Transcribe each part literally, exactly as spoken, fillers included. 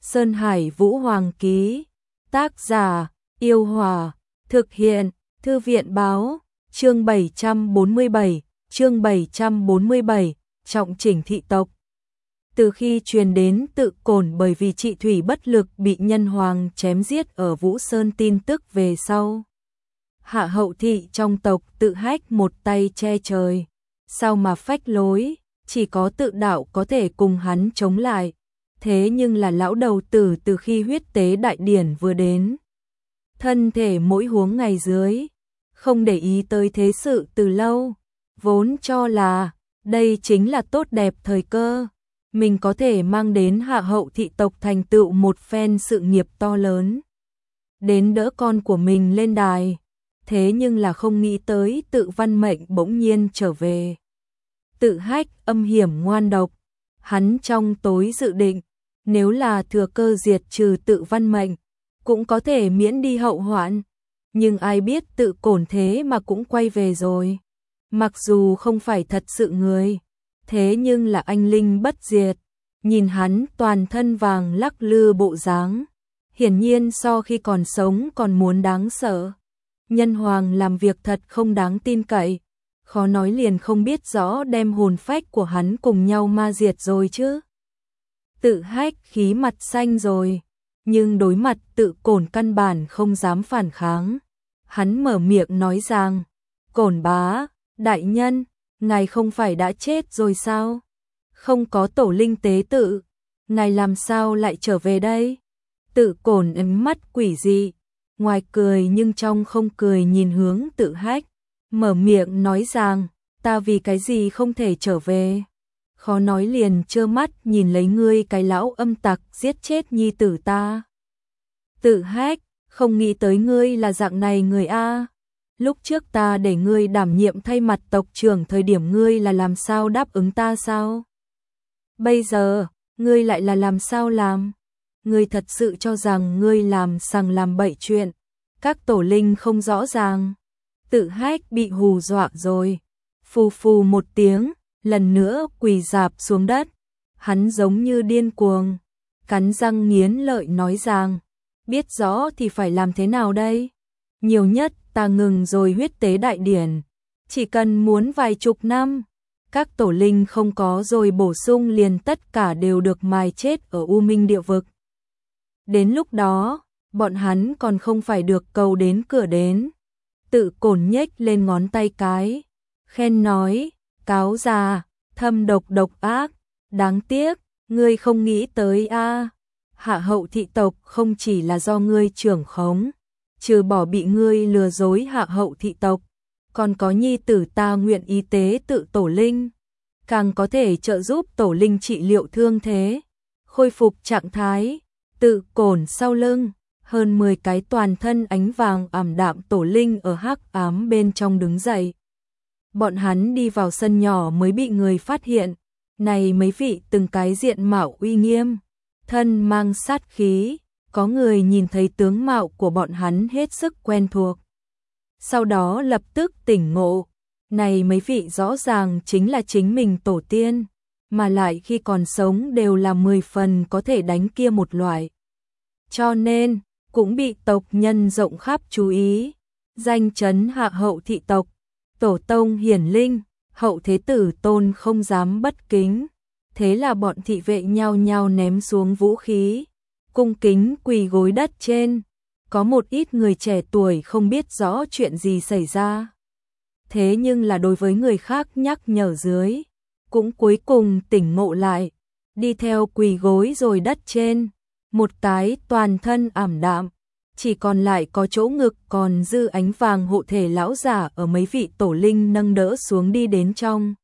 Sơn Hải Vũ Hoàng ký. Tác giả: Yêu Hòa. Thực hiện: Thư viện báo. Chương bảy trăm bốn mươi bảy, chương bảy trăm bốn mươi bảy, trọng chỉnh thị tộc. Từ khi truyền đến Tự Cổn bởi vì chị Thủy bất lực bị nhân hoàng chém giết ở Vũ Sơn tin tức về sau, hạ hậu thị trong tộc Tự Hách một tay che trời, sao mà phách lối, chỉ có Tự Đạo có thể cùng hắn chống lại. Thế nhưng là lão đầu tử từ khi huyết tế đại điển vừa đến, thân thể mỗi huống ngày dưới, không để ý tới thế sự từ lâu, vốn cho là đây chính là tốt đẹp thời cơ, mình có thể mang đến hạ hậu thị tộc thành tựu một phen sự nghiệp to lớn, đến đỡ con của mình lên đài. Thế nhưng là không nghĩ tới Tự Văn Mệnh bỗng nhiên trở về. Tự Hách âm hiểm ngoan độc, hắn trong tối dự định, nếu là thừa cơ diệt trừ Tự Văn Mệnh, cũng có thể miễn đi hậu hoạn. Nhưng ai biết Tự Cổn thế mà cũng quay về rồi. Mặc dù không phải thật sự người, thế nhưng là anh linh bất diệt. Nhìn hắn toàn thân vàng lắc lư bộ dáng, hiển nhiên so khi còn sống còn muốn đáng sợ. Nhân hoàng làm việc thật không đáng tin cậy, khó nói liền không biết rõ đem hồn phách của hắn cùng nhau ma diệt rồi chứ. Tự Hách khí mặt xanh rồi, nhưng đối mặt Tự Cổn căn bản không dám phản kháng. Hắn mở miệng nói rằng, Cổn bá, đại nhân, ngài không phải đã chết rồi sao? Không có tổ linh tế tự, ngài làm sao lại trở về đây? Tự Cổn ánh mắt quỷ dị, ngoài cười nhưng trong không cười nhìn hướng Tự Hách, mở miệng nói rằng, ta vì cái gì không thể trở về? Khó nói liền trơ mắt nhìn lấy ngươi cái lão âm tặc giết chết nhi tử ta. Tự Hách, không nghĩ tới ngươi là dạng này người a. Lúc trước ta để ngươi đảm nhiệm thay mặt tộc trưởng thời điểm ngươi là làm sao đáp ứng ta sao? Bây giờ, ngươi lại là làm sao làm? Ngươi thật sự cho rằng ngươi làm sằng làm bậy chuyện, các tổ linh không rõ ràng. Tự Hách bị hù dọa rồi, phù phù một tiếng, lần nữa quỳ rạp xuống đất. Hắn giống như điên cuồng, cắn răng nghiến lợi nói rằng, biết rõ thì phải làm thế nào đây? Nhiều nhất ta ngừng rồi huyết tế đại điển, chỉ cần muốn vài chục năm, các tổ linh không có rồi bổ sung liền tất cả đều được mài chết ở U Minh địa vực. Đến lúc đó, bọn hắn còn không phải được cầu đến cửa đến. Tự Cổn nhếch lên ngón tay cái, khen nói, cáo già, thâm độc độc ác, đáng tiếc, ngươi không nghĩ tới a. Hạ hậu thị tộc không chỉ là do ngươi trưởng khống, trừ bỏ bị ngươi lừa dối hạ hậu thị tộc, còn có nhi tử ta nguyện y tế tự tổ linh, càng có thể trợ giúp tổ linh trị liệu thương thế, khôi phục trạng thái. Tự Cổn sau lưng, hơn mười cái toàn thân ánh vàng ảm đạm tổ linh ở hắc ám bên trong đứng dậy. Bọn hắn đi vào sân nhỏ mới bị người phát hiện, này mấy vị từng cái diện mạo uy nghiêm, thân mang sát khí, có người nhìn thấy tướng mạo của bọn hắn hết sức quen thuộc. Sau đó lập tức tỉnh ngộ, này mấy vị rõ ràng chính là chính mình tổ tiên, mà lại khi còn sống đều là mười phần có thể đánh kia một loại. Cho nên, cũng bị tộc nhân rộng khắp chú ý, danh chấn hạ hậu thị tộc, tổ tông hiển linh, hậu thế tử tôn không dám bất kính. Thế là bọn thị vệ nhao nhao ném xuống vũ khí, cung kính quỳ gối đất trên. Có một ít người trẻ tuổi không biết rõ chuyện gì xảy ra. Thế nhưng là đối với người khác nhắc nhở dưới, cũng cuối cùng tỉnh ngộ lại, đi theo quỳ gối rồi đất trên. Một cái toàn thân ảm đạm, chỉ còn lại có chỗ ngực còn dư ánh vàng hộ thể lão giả ở mấy vị tổ linh nâng đỡ xuống đi đến trong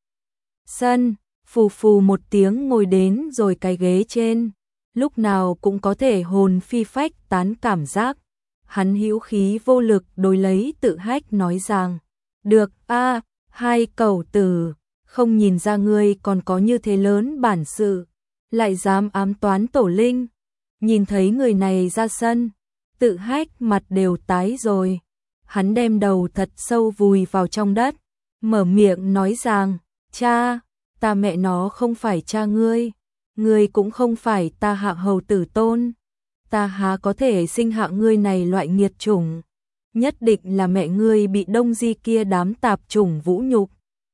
sân, phù phù một tiếng ngồi đến rồi cái ghế trên, lúc nào cũng có thể hồn phi phách tán cảm giác. Hắn hữu khí vô lực đối lấy Tự Hách nói rằng, được a, hai cẩu tử, không nhìn ra ngươi còn có như thế lớn bản sự, lại dám ám toán tổ linh. Nhìn thấy người này ra sân, Tự Hách mặt đều tái rồi. Hắn đem đầu thật sâu vùi vào trong đất, mở miệng nói rằng, cha, ta mẹ nó không phải cha ngươi, ngươi cũng không phải ta hạ hầu tử tôn, ta há có thể sinh hạ ngươi này loại nghiệt chủng, nhất định là mẹ ngươi bị Đông Di kia đám tạp chủng vũ nhục.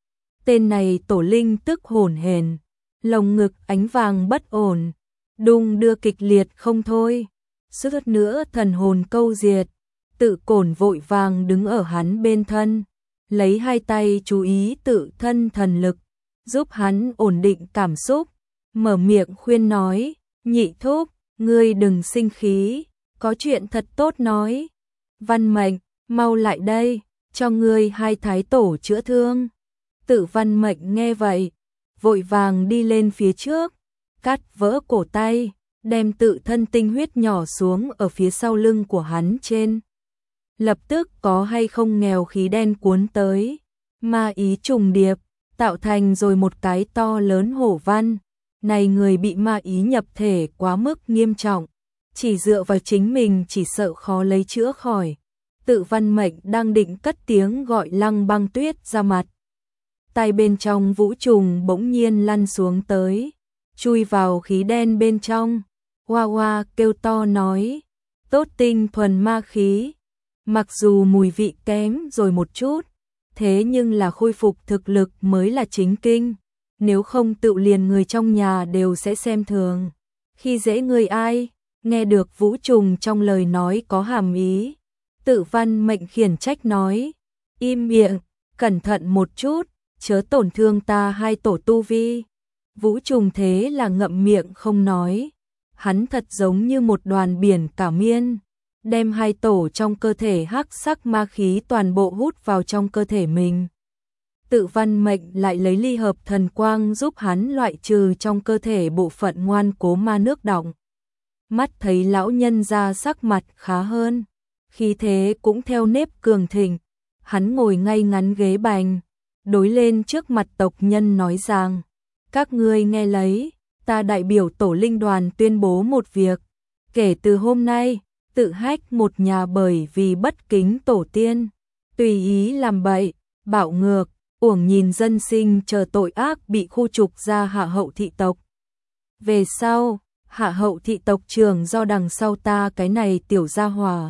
Tên này Tổ Linh tức hổn hển, lồng ngực ánh vàng bất ổn, đung đưa kịch liệt không thôi, suýt nữa thần hồn câu diệt. Tự Cổn vội vàng đứng ở hắn bên thân, lấy hai tay chú ý tự thân thần lực, giúp hắn ổn định cảm xúc, mở miệng khuyên nói, nhị thúc, ngươi đừng sinh khí, có chuyện thật tốt nói. Văn Mệnh, mau lại đây, cho ngươi hai thái tổ chữa thương. Tự Văn Mệnh nghe vậy, vội vàng đi lên phía trước, cắt vỡ cổ tay, đem tự thân tinh huyết nhỏ xuống ở phía sau lưng của hắn trên. Lập tức có hay không nghèo khí đen cuốn tới, ma ý trùng điệp, tạo thành rồi một cái to lớn hổ văn. Này người bị ma ý nhập thể quá mức nghiêm trọng, chỉ dựa vào chính mình chỉ sợ khó lấy chữa khỏi. Tự Văn Mệnh đang định cất tiếng gọi Lăng Băng Tuyết ra mặt. Tai bên trong vũ trùng bỗng nhiên lăn xuống tới, chui vào khí đen bên trong, hoa hoa kêu to nói, tốt tinh thuần ma khí. Mặc dù mùi vị kém rồi một chút, thế nhưng là khôi phục thực lực mới là chính kinh, nếu không tự liền người trong nhà đều sẽ xem thường. Khi dễ người ai, nghe được vũ trùng trong lời nói có hàm ý, Tự Văn Mệnh khiển trách nói, im miệng, cẩn thận một chút, chớ tổn thương ta hai tổ tu vi. Vũ trùng thế là ngậm miệng không nói, hắn thật giống như một đoàn biển cả miên, đem hai tổ trong cơ thể hắc sắc ma khí toàn bộ hút vào trong cơ thể mình. Tự Văn Mệnh lại lấy ly hợp thần quang giúp hắn loại trừ trong cơ thể bộ phận ngoan cố ma nước đọng. Mắt thấy lão nhân ra sắc mặt khá hơn, khí thế cũng theo nếp cường thịnh, hắn ngồi ngay ngắn ghế bành, đối lên trước mặt tộc nhân nói rằng, các ngươi nghe lấy, ta đại biểu Tổ Linh đoàn tuyên bố một việc, kể từ hôm nay, Tự Hách một nhà bởi vì bất kính tổ tiên, tùy ý làm bậy, bạo ngược, uổng nhìn dân sinh chờ tội ác bị khu trục ra Hạ Hậu thị tộc. Về sau, Hạ Hậu thị tộc trưởng do đằng sau ta cái này tiểu gia hỏa.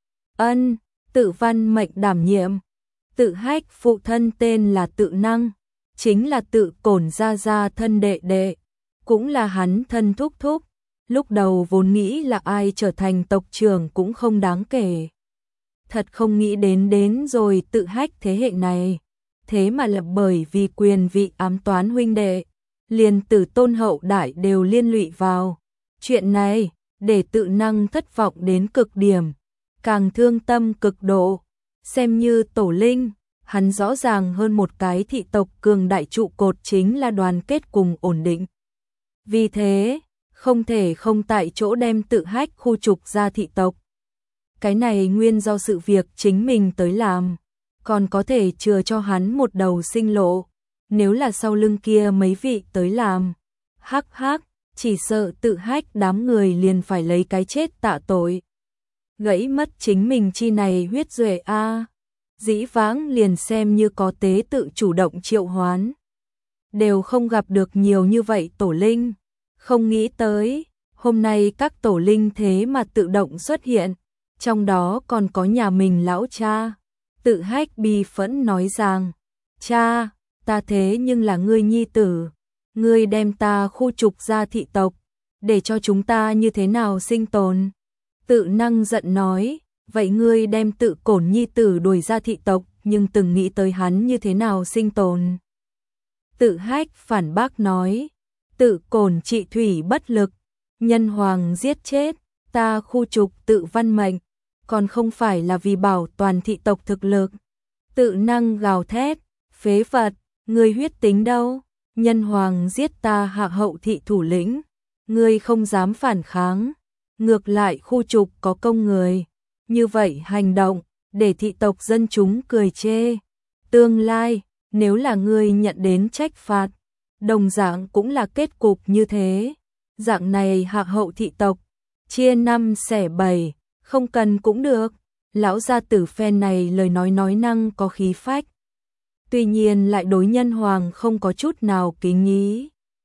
Ân, Tự Văn Mệnh đảm nhiệm. Tự Hách phụ thân tên là Tự Năng, chính là Tự Cổn gia gia thân đệ đệ, cũng là hắn thân thúc thúc. Lúc đầu vốn nghĩ là ai trở thành tộc trưởng cũng không đáng kể. Thật không nghĩ đến đến rồi Tự Hách thế hệ này. Thế mà là bởi vì quyền vị ám toán huynh đệ, liền Tử tôn hậu đại đều liên lụy vào. Chuyện này, để Tự Năng thất vọng đến cực điểm, càng thương tâm cực độ. Xem như tổ linh, hắn rõ ràng hơn một cái thị tộc cường đại trụ cột chính là đoàn kết cùng ổn định. Vì thế, không thể không tại chỗ đem Tự Hách khu trục ra thị tộc. Cái này nguyên do sự việc chính mình tới làm, còn có thể chừa cho hắn một đầu sinh lộ. Nếu là sau lưng kia mấy vị tới làm, hắc hắc, chỉ sợ Tự Hách đám người liền phải lấy cái chết tạ tội. Gãy mất chính mình chi này huyết duệ a. Dĩ vãng liền xem như có tế tự chủ động triệu hoán, đều không gặp được nhiều như vậy tổ linh. Không nghĩ tới, hôm nay các tổ linh thế mà tự động xuất hiện, trong đó còn có nhà mình lão cha. Tự Hách bi phẫn nói rằng, cha, ta thế nhưng là ngươi nhi tử, ngươi đem ta khu trục ra thị tộc, để cho chúng ta như thế nào sinh tồn? Tự Năng giận nói, vậy ngươi đem Tự Cổn nhi tử đuổi ra thị tộc, nhưng từng nghĩ tới hắn như thế nào sinh tồn? Tự Hách phản bác nói, Tự Cổn trị thủy bất lực, nhân hoàng giết chết, ta khu trục Tự Văn Mệnh, còn không phải là vì bảo toàn thị tộc thực lực. Tự Năng gào thét, phế vật, ngươi huyết tính đâu? Nhân hoàng giết ta Hạ Hậu thị thủ lĩnh, ngươi không dám phản kháng, ngược lại khu trục có công người. Như vậy hành động, để thị tộc dân chúng cười chê. Tương lai, nếu là ngươi nhận đến trách phạt, đồng dạng cũng là kết cục như thế. Dạng này Hạ Hậu thị tộc, chia năm xẻ bảy, không cần cũng được. Lão gia tử phen này lời nói nói năng có khí phách, tuy nhiên lại đối nhân hoàng không có chút nào kính ý.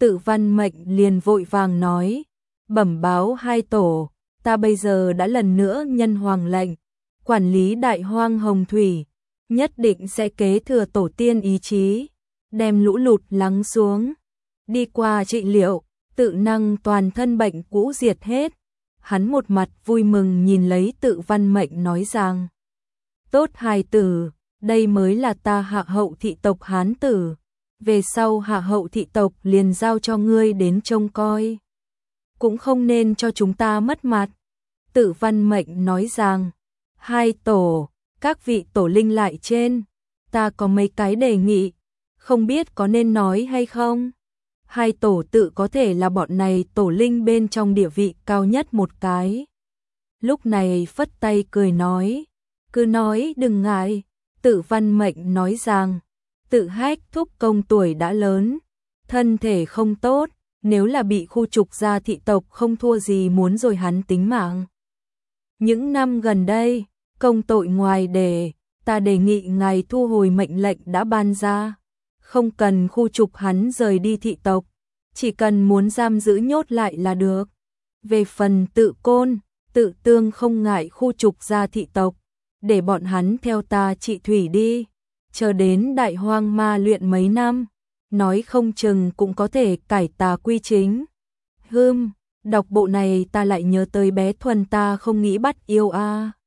Tự Văn Mệnh liền vội vàng nói, bẩm báo hai tổ, ta bây giờ đã lần nữa nhân hoàng lệnh, quản lý đại hoang hồng thủy, nhất định sẽ kế thừa tổ tiên ý chí, đem lũ lụt lắng xuống, đi qua trị liệu, tự năng toàn thân bệnh cũ diệt hết. Hắn một mặt vui mừng nhìn lấy Tự Văn Mệnh nói rằng, tốt hài tử, đây mới là ta Hạ hậu thị tộc Hán tử, về sau Hạ hậu thị tộc liền giao cho ngươi đến trông coi, cũng không nên cho chúng ta mất mặt. Tự Văn Mệnh nói rằng, hai tổ, các vị tổ linh lại trên, ta có mấy cái đề nghị, không biết có nên nói hay không. Hai tổ tự có thể là bọn này tổ linh bên trong địa vị cao nhất một cái. Lúc này phất tay cười nói, cứ nói đừng ngại. Tự Văn Mệnh nói rằng, Tự Hách thúc công tuổi đã lớn, thân thể không tốt, nếu là bị khu trục ra thị tộc không thua gì muốn rồi hắn tính mạng. Những năm gần đây, công tội ngoài đề, ta đề nghị ngài thu hồi mệnh lệnh đã ban ra, không cần khu trục hắn rời đi thị tộc, chỉ cần muốn giam giữ nhốt lại là được. Về phần Tự Côn, Tự Tương không ngại khu trục ra thị tộc, để bọn hắn theo ta trị thủy đi, chờ đến đại hoang ma luyện mấy năm, nói không chừng cũng có thể cải tà quy chính. Hừm, đọc bộ này ta lại nhớ tới bé Thuần ta không nghĩ bắt yêu a. À.